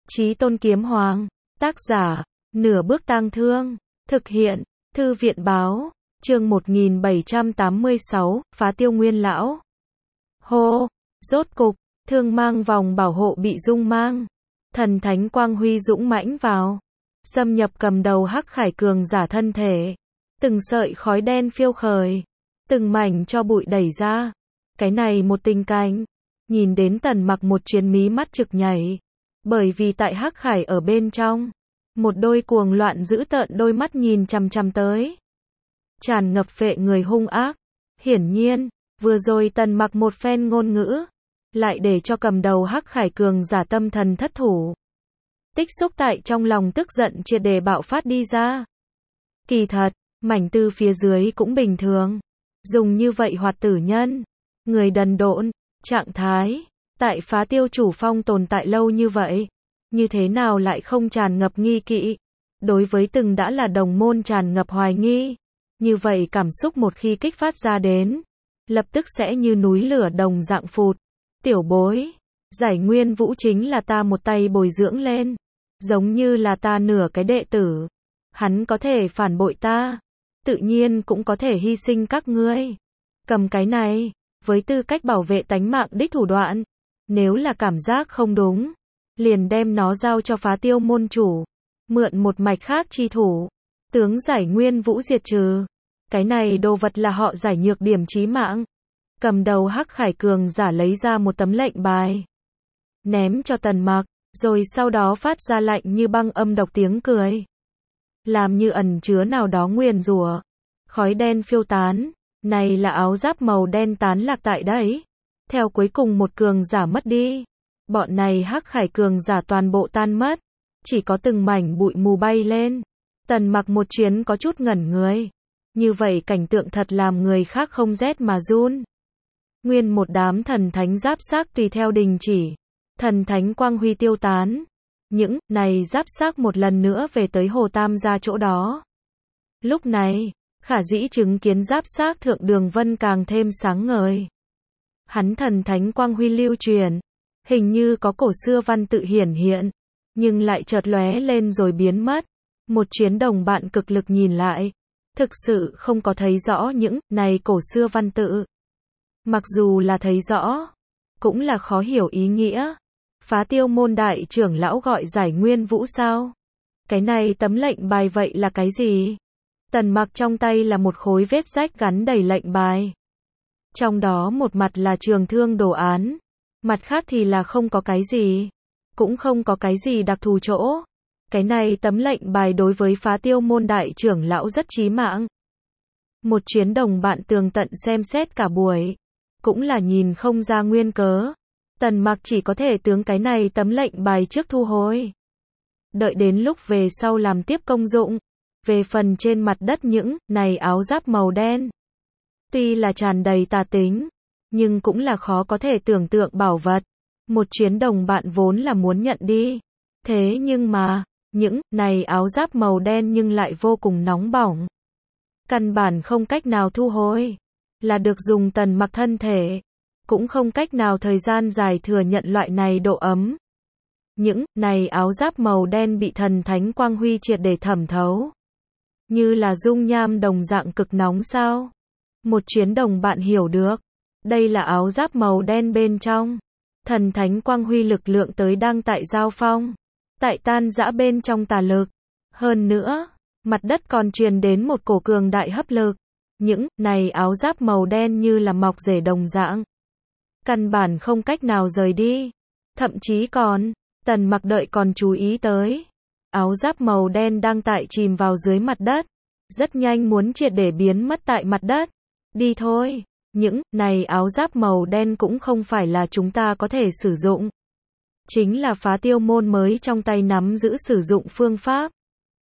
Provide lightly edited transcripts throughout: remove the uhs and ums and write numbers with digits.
Chí Tôn Kiếm Hoàng. Tác giả, Nửa Bước Tang Thương. Thực hiện, Thư viện Báo. Chương 1786, Phá Tiêu Nguyên Lão. Hô, rốt cục, thương mang vòng bảo hộ bị rung mang. Thần thánh quang huy dũng mãnh vào, xâm nhập cầm đầu Hắc Khải cường giả thân thể. Từng sợi khói đen phiêu khởi, từng mảnh cho bụi đẩy ra. Cái này một tình cảnh, nhìn đến Tần Mặc một chuyến mí mắt trực nhảy. Bởi vì tại Hắc Khải ở bên trong, một đôi cuồng loạn dữ tợn đôi mắt nhìn chằm chằm tới, tràn ngập phệ người hung ác. Hiển nhiên, vừa rồi Tần Mặc một phen ngôn ngữ, lại để cho cầm đầu Hắc Khải cường giả tâm thần thất thủ. Tích xúc tại trong lòng tức giận triệt để bạo phát đi ra. Kỳ thật, mảnh tư phía dưới cũng bình thường. Dùng như vậy hoạt tử nhân, người đần độn, trạng thái, tại Phá Tiêu chủ phong tồn tại lâu như vậy, như thế nào lại không tràn ngập nghi kỵ? Đối với từng đã là đồng môn tràn ngập hoài nghi. Như vậy cảm xúc một khi kích phát ra đến, lập tức sẽ như núi lửa đồng dạng phụt. Tiểu bối, Giải Nguyên Vũ chính là ta một tay bồi dưỡng lên, giống như là ta nửa cái đệ tử. Hắn có thể phản bội ta, tự nhiên cũng có thể hy sinh các ngươi. Cầm cái này, với tư cách bảo vệ tánh mạng đích thủ đoạn, nếu là cảm giác không đúng, liền đem nó giao cho Phá Tiêu môn chủ, mượn một mạch khác chi thủ, tướng Giải Nguyên Vũ diệt trừ. Cái này đồ vật là họ Giải nhược điểm chí mạng. Cầm đầu Hắc Khải cường giả lấy ra một tấm lệnh bài, ném cho Tần Mặc, rồi sau đó phát ra lạnh như băng âm độc tiếng cười, làm như ẩn chứa nào đó nguyền rủa. Khói đen phiêu tán, này là áo giáp màu đen tán lạc tại đấy. Theo cuối cùng một cường giả mất đi, bọn này Hắc Khải cường giả toàn bộ tan mất, chỉ có từng mảnh bụi mù bay lên. Tần Mặc một chuyến có chút ngẩn người. Như vậy cảnh tượng thật làm người khác không rét mà run. Nguyên một đám thần thánh giáp xác tùy theo đình chỉ, thần thánh quang huy tiêu tán. Những này giáp xác một lần nữa về tới Hồ Tam gia chỗ đó. Lúc này, Khả Dĩ chứng kiến giáp xác Thượng Đường Vân càng thêm sáng ngời. Hắn thần thánh quang huy lưu truyền, hình như có cổ xưa văn tự hiển hiện, nhưng lại chợt lóe lên rồi biến mất. Một chuyến đồng bạn cực lực nhìn lại, thực sự không có thấy rõ những này cổ xưa văn tự. Mặc dù là thấy rõ, cũng là khó hiểu ý nghĩa. Phá Tiêu môn đại trưởng lão gọi Giải Nguyên Vũ sao? Cái này tấm lệnh bài vậy là cái gì? Tần Mặc trong tay là một khối vết rách gắn đầy lệnh bài. Trong đó một mặt là trường thương đồ án, mặt khác thì là không có cái gì, cũng không có cái gì đặc thù chỗ. Cái này tấm lệnh bài đối với Phá Tiêu môn đại trưởng lão rất chí mạng. Một chuyến đồng bạn tường tận xem xét cả buổi, cũng là nhìn không ra nguyên cớ. Tần Mặc chỉ có thể tướng cái này tấm lệnh bài trước thu hồi, đợi đến lúc về sau làm tiếp công dụng. Về phần trên mặt đất những này áo giáp màu đen, tuy là tràn đầy tà tính, nhưng cũng là khó có thể tưởng tượng bảo vật. Một chuyến đồng bạn vốn là muốn nhận đi, thế nhưng mà những này áo giáp màu đen nhưng lại vô cùng nóng bỏng, căn bản không cách nào thu hồi, là được dùng Tần Mặc thân thể, cũng không cách nào thời gian dài thừa nhận loại này độ ấm. Những này áo giáp màu đen bị thần thánh quang huy triệt để thẩm thấu, như là dung nham đồng dạng cực nóng sao? Một chuyến đồng bạn hiểu được, đây là áo giáp màu đen bên trong, thần thánh quang huy lực lượng tới đang tại giao phong, tại tan rã bên trong tà lực. Hơn nữa, mặt đất còn truyền đến một cổ cường đại hấp lực. Những này áo giáp màu đen như là mọc rễ đồng dạng, căn bản không cách nào rời đi. Thậm chí còn, Tần Mặc đợi còn chú ý tới, áo giáp màu đen đang tại chìm vào dưới mặt đất, rất nhanh muốn triệt để biến mất tại mặt đất. Đi thôi, những này áo giáp màu đen cũng không phải là chúng ta có thể sử dụng. Chính là Phá Tiêu môn mới trong tay nắm giữ sử dụng phương pháp.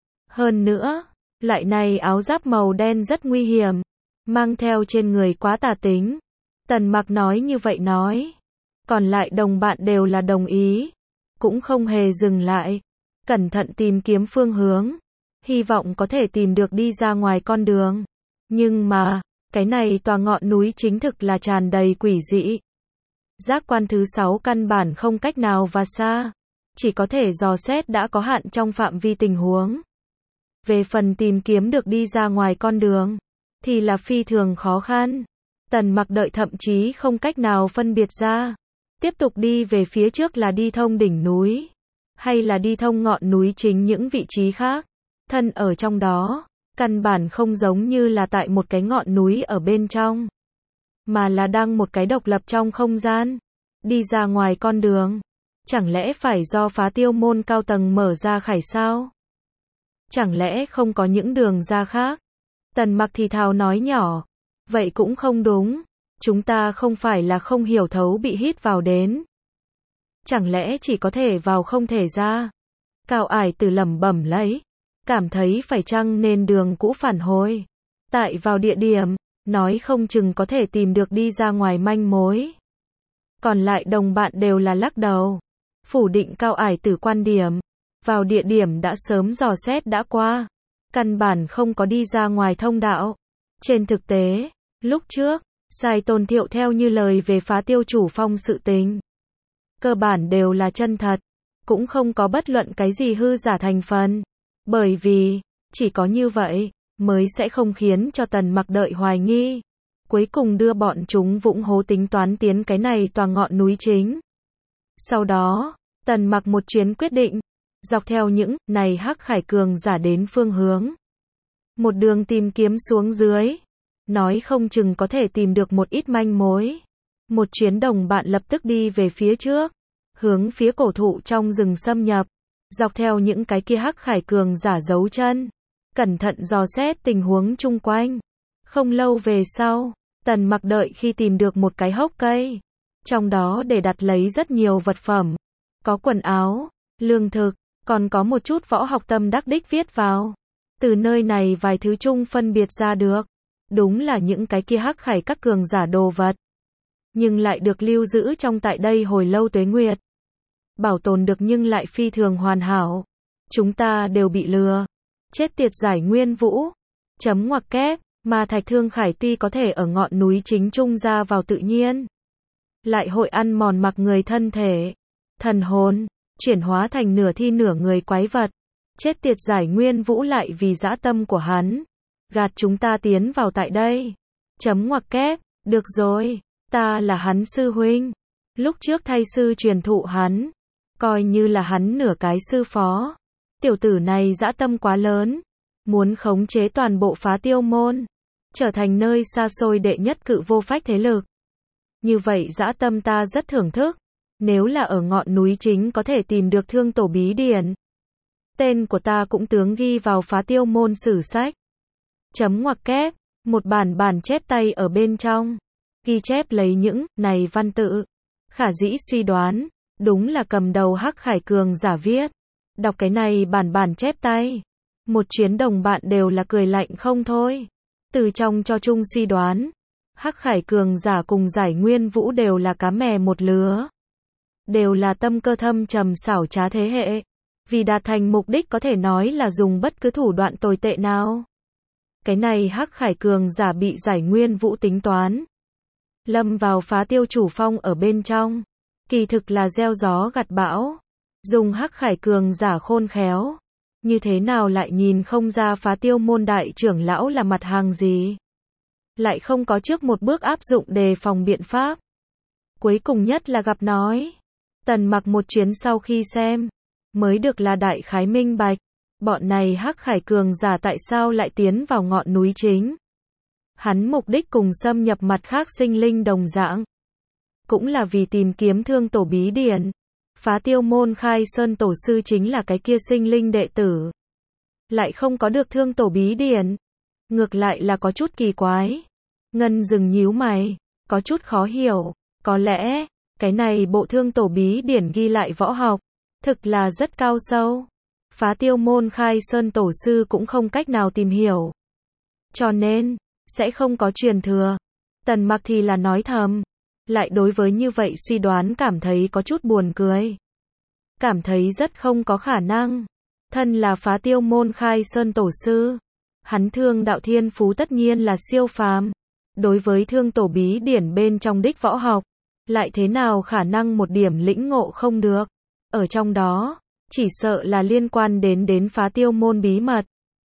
Hơn nữa, loại này áo giáp màu đen rất nguy hiểm, mang theo trên người quá tà tính. Tần Mặc nói như vậy nói, còn lại đồng bạn đều là đồng ý, cũng không hề dừng lại, cẩn thận tìm kiếm phương hướng, hy vọng có thể tìm được đi ra ngoài con đường. Nhưng mà, cái này tòa ngọn núi chính thực là tràn đầy quỷ dị. Giác quan thứ 6 căn bản không cách nào và xa. chỉ có thể dò xét đã có hạn trong phạm vi tình huống. Về phần tìm kiếm được đi ra ngoài con đường, thì là phi thường khó khăn. Tần Mặc đợi thậm chí không cách nào phân biệt ra. Tiếp tục đi về phía trước là đi thông đỉnh núi, hay là đi thông ngọn núi chính những vị trí khác. Thân ở trong đó, căn bản không giống như là tại một cái ngọn núi ở bên trong, mà là đang một cái độc lập trong không gian. Đi ra ngoài con đường, chẳng lẽ phải do Phá Tiêu môn cao tầng mở ra khải sao? Chẳng lẽ không có những đường ra khác? Tần Mặc thì thào nói nhỏ, vậy cũng không đúng, chúng ta không phải là không hiểu thấu bị hít vào đến. Chẳng lẽ chỉ có thể vào không thể ra? Cao Ải Tử lẩm bẩm lấy, cảm thấy phải chăng nên đường cũ phản hồi. Tại vào địa điểm, nói không chừng có thể tìm được đi ra ngoài manh mối. Còn lại đồng bạn đều là lắc đầu, phủ định Cao Ải Tử quan điểm. Vào địa điểm đã sớm dò xét đã qua, căn bản không có đi ra ngoài thông đạo. Trên thực tế, lúc trước, Sai Tôn Thiệu theo như lời về Phá Tiêu chủ phong sự tình, cơ bản đều là chân thật, cũng không có bất luận cái gì hư giả thành phần. Bởi vì, chỉ có như vậy, mới sẽ không khiến cho Tần Mặc đợi hoài nghi. Cuối cùng đưa bọn chúng vũng hố tính toán tiến cái này tòa ngọn núi chính. Sau đó, Tần Mặc một chuyến quyết định, dọc theo những này hắc khải cường giả đến phương hướng. Một đường tìm kiếm xuống dưới, nói không chừng có thể tìm được một ít manh mối. Một chuyến đồng bạn lập tức đi về phía trước, hướng phía cổ thụ trong rừng xâm nhập, dọc theo những cái kia hắc khải cường giả giấu chân, cẩn thận dò xét tình huống chung quanh. Không lâu về sau, Tần Mặc đợi khi tìm được một cái hốc cây, trong đó để đặt lấy rất nhiều vật phẩm, có quần áo, lương thực, còn có một chút võ học tâm đắc đích viết vào. Từ nơi này vài thứ chung phân biệt ra được, đúng là những cái kia hắc khải các cường giả đồ vật, nhưng lại được lưu giữ trong tại đây hồi lâu tuế nguyệt. Bảo tồn được nhưng lại phi thường hoàn hảo. Chúng ta đều bị lừa. Chết tiệt Giải Nguyên Vũ. Chấm ngoặc kép, mà Thạch Thương Khải tuy có thể ở ngọn núi chính trung ra vào tự nhiên, lại hội ăn mòn mặc người thân thể, thần hồn, chuyển hóa thành nửa thi nửa người quái vật. Chết tiệt Giải Nguyên Vũ lại vì dã tâm của hắn, gạt chúng ta tiến vào tại đây. Chấm ngoặc kép, được rồi, ta là hắn sư huynh. Lúc trước thay sư truyền thụ hắn, coi như là hắn nửa cái sư phó. Tiểu tử này dã tâm quá lớn, muốn khống chế toàn bộ Phá Tiêu môn, trở thành nơi xa xôi đệ nhất cự vô phách thế lực. Như vậy dã tâm ta rất thưởng thức. Nếu là ở ngọn núi chính có thể tìm được Thương Tổ bí điển, tên của ta cũng tướng ghi vào Phá Tiêu môn sử sách. Chấm ngoặc kép, một bản chép tay ở bên trong, ghi chép lấy những này văn tự. Khả dĩ suy đoán, đúng là cầm đầu hắc khải cường giả viết. Đọc cái này bản chép tay, một chuyến đồng bạn đều là cười lạnh không thôi. Từ trong cho chung suy đoán, hắc khải cường giả cùng Giải Nguyên Vũ đều là cá mè một lứa, đều là tâm cơ thâm trầm xảo trá thế hệ, vì đạt thành mục đích có thể nói là dùng bất cứ thủ đoạn tồi tệ nào. Cái này hắc khải cường giả bị Giải Nguyên Vũ tính toán, lâm vào Phá Tiêu chủ phong ở bên trong, kỳ thực là gieo gió gặt bão. Dùng hắc khải cường giả khôn khéo, như thế nào lại nhìn không ra Phá Tiêu môn đại trưởng lão là mặt hàng gì. Lại không có trước một bước áp dụng đề phòng biện pháp. Cuối cùng nhất là gặp nói. Tần Mặc một chuyến sau khi xem, mới được là đại khái minh bạch. Bọn này hắc khải cường giả tại sao lại tiến vào ngọn núi chính. Hắn mục đích cùng xâm nhập mặt khác sinh linh đồng dạng, cũng là vì tìm kiếm Thương Tổ bí điển. Phá Tiêu môn Khai Sơn tổ sư chính là cái kia sinh linh đệ tử, lại không có được Thương Tổ bí điển, ngược lại là có chút kỳ quái. Ngân Dừng nhíu mày, có chút khó hiểu. Có lẽ, cái này bộ Thương Tổ bí điển ghi lại võ học, thực là rất cao sâu. Phá Tiêu môn Khai Sơn tổ sư cũng không cách nào tìm hiểu, cho nên, sẽ không có truyền thừa. Tần Mặc thì là nói thầm, lại đối với như vậy suy đoán cảm thấy có chút buồn cười. Cảm thấy rất không có khả năng. Thân là Phá Tiêu môn Khai Sơn tổ sư, hắn thương đạo thiên phú tất nhiên là siêu phàm. Đối với Thương Tổ bí điển bên trong đích võ học, lại thế nào khả năng một điểm lĩnh ngộ không được. ở trong đó, chỉ sợ là liên quan đến phá tiêu môn bí mật.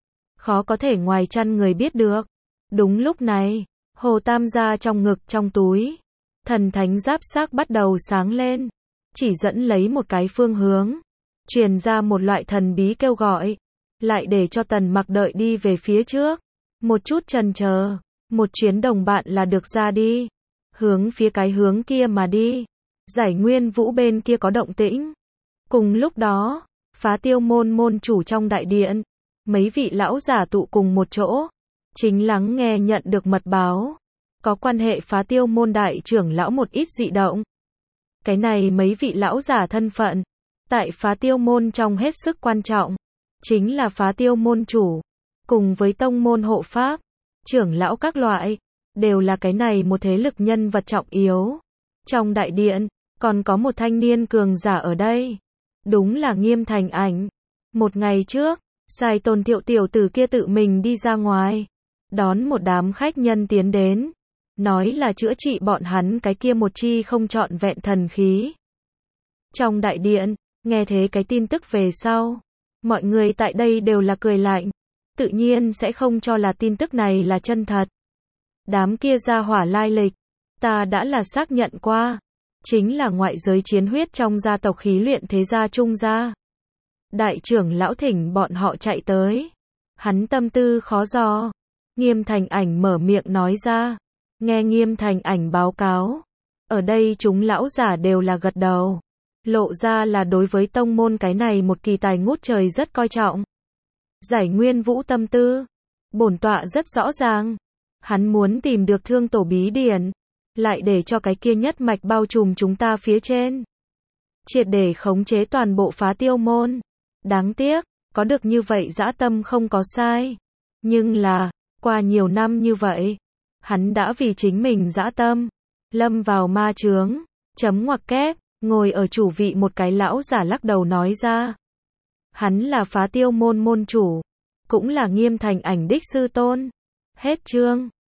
Khó có thể ngoài chăn người biết được. Đúng lúc này, Hồ Tam gia trong ngực trong túi, thần thánh giáp xác bắt đầu sáng lên, chỉ dẫn lấy một cái phương hướng, truyền ra một loại thần bí kêu gọi, lại để cho Tần Mặc đợi đi về phía trước, một chút chần chờ, một chuyến đồng bạn là được ra đi, hướng phía cái hướng kia mà đi. Giải Nguyên Vũ bên kia có động tĩnh. Cùng lúc đó, phá tiêu môn môn chủ trong đại điện, mấy vị lão giả tụ cùng một chỗ, chính lắng nghe nhận được mật báo, có quan hệ phá tiêu môn đại trưởng lão một ít dị động. Cái này mấy vị lão giả thân phận, tại phá tiêu môn trong hết sức quan trọng, chính là phá tiêu môn chủ, cùng với tông môn hộ pháp, trưởng lão các loại, đều là cái này một thế lực nhân vật trọng yếu. Trong đại điện, còn có một thanh niên cường giả ở đây, đúng là Nghiêm Thành Ảnh. Một ngày trước, Sai Tôn Thiệu tiểu tử kia tự mình đi ra ngoài, đón một đám khách nhân tiến đến, nói là chữa trị bọn hắn cái kia một chi không trọn vẹn thần khí. Trong đại điện, nghe thế cái tin tức về sau, mọi người tại đây đều là cười lạnh, tự nhiên sẽ không cho là tin tức này là chân thật. Đám kia ra hỏa lai lịch, ta đã là xác nhận qua, chính là ngoại giới chiến huyết trong gia tộc khí luyện thế gia Trung gia. Đại trưởng lão thỉnh bọn họ chạy tới. Hắn tâm tư khó dò. Nghiêm Thành Ảnh mở miệng nói ra. Nghe Nghiêm Thành Ảnh báo cáo, ở đây chúng lão giả đều là gật đầu, lộ ra là đối với tông môn cái này một kỳ tài ngút trời rất coi trọng. Giải Nguyên Vũ tâm tư, bổn tọa rất rõ ràng, hắn muốn tìm được Thương Tổ bí điển, lại để cho cái kia nhất mạch bao trùm chúng ta phía trên, triệt để khống chế toàn bộ phá tiêu môn. Đáng tiếc, có được như vậy dã tâm không có sai, nhưng là, qua nhiều năm như vậy, hắn đã vì chính mình dã tâm, lâm vào ma chướng. Chấm ngoặc kép, ngồi ở chủ vị một cái lão giả lắc đầu nói ra. Hắn là phá tiêu môn môn chủ, cũng là Nghiêm Thành Ảnh đích sư tôn. Hết chương.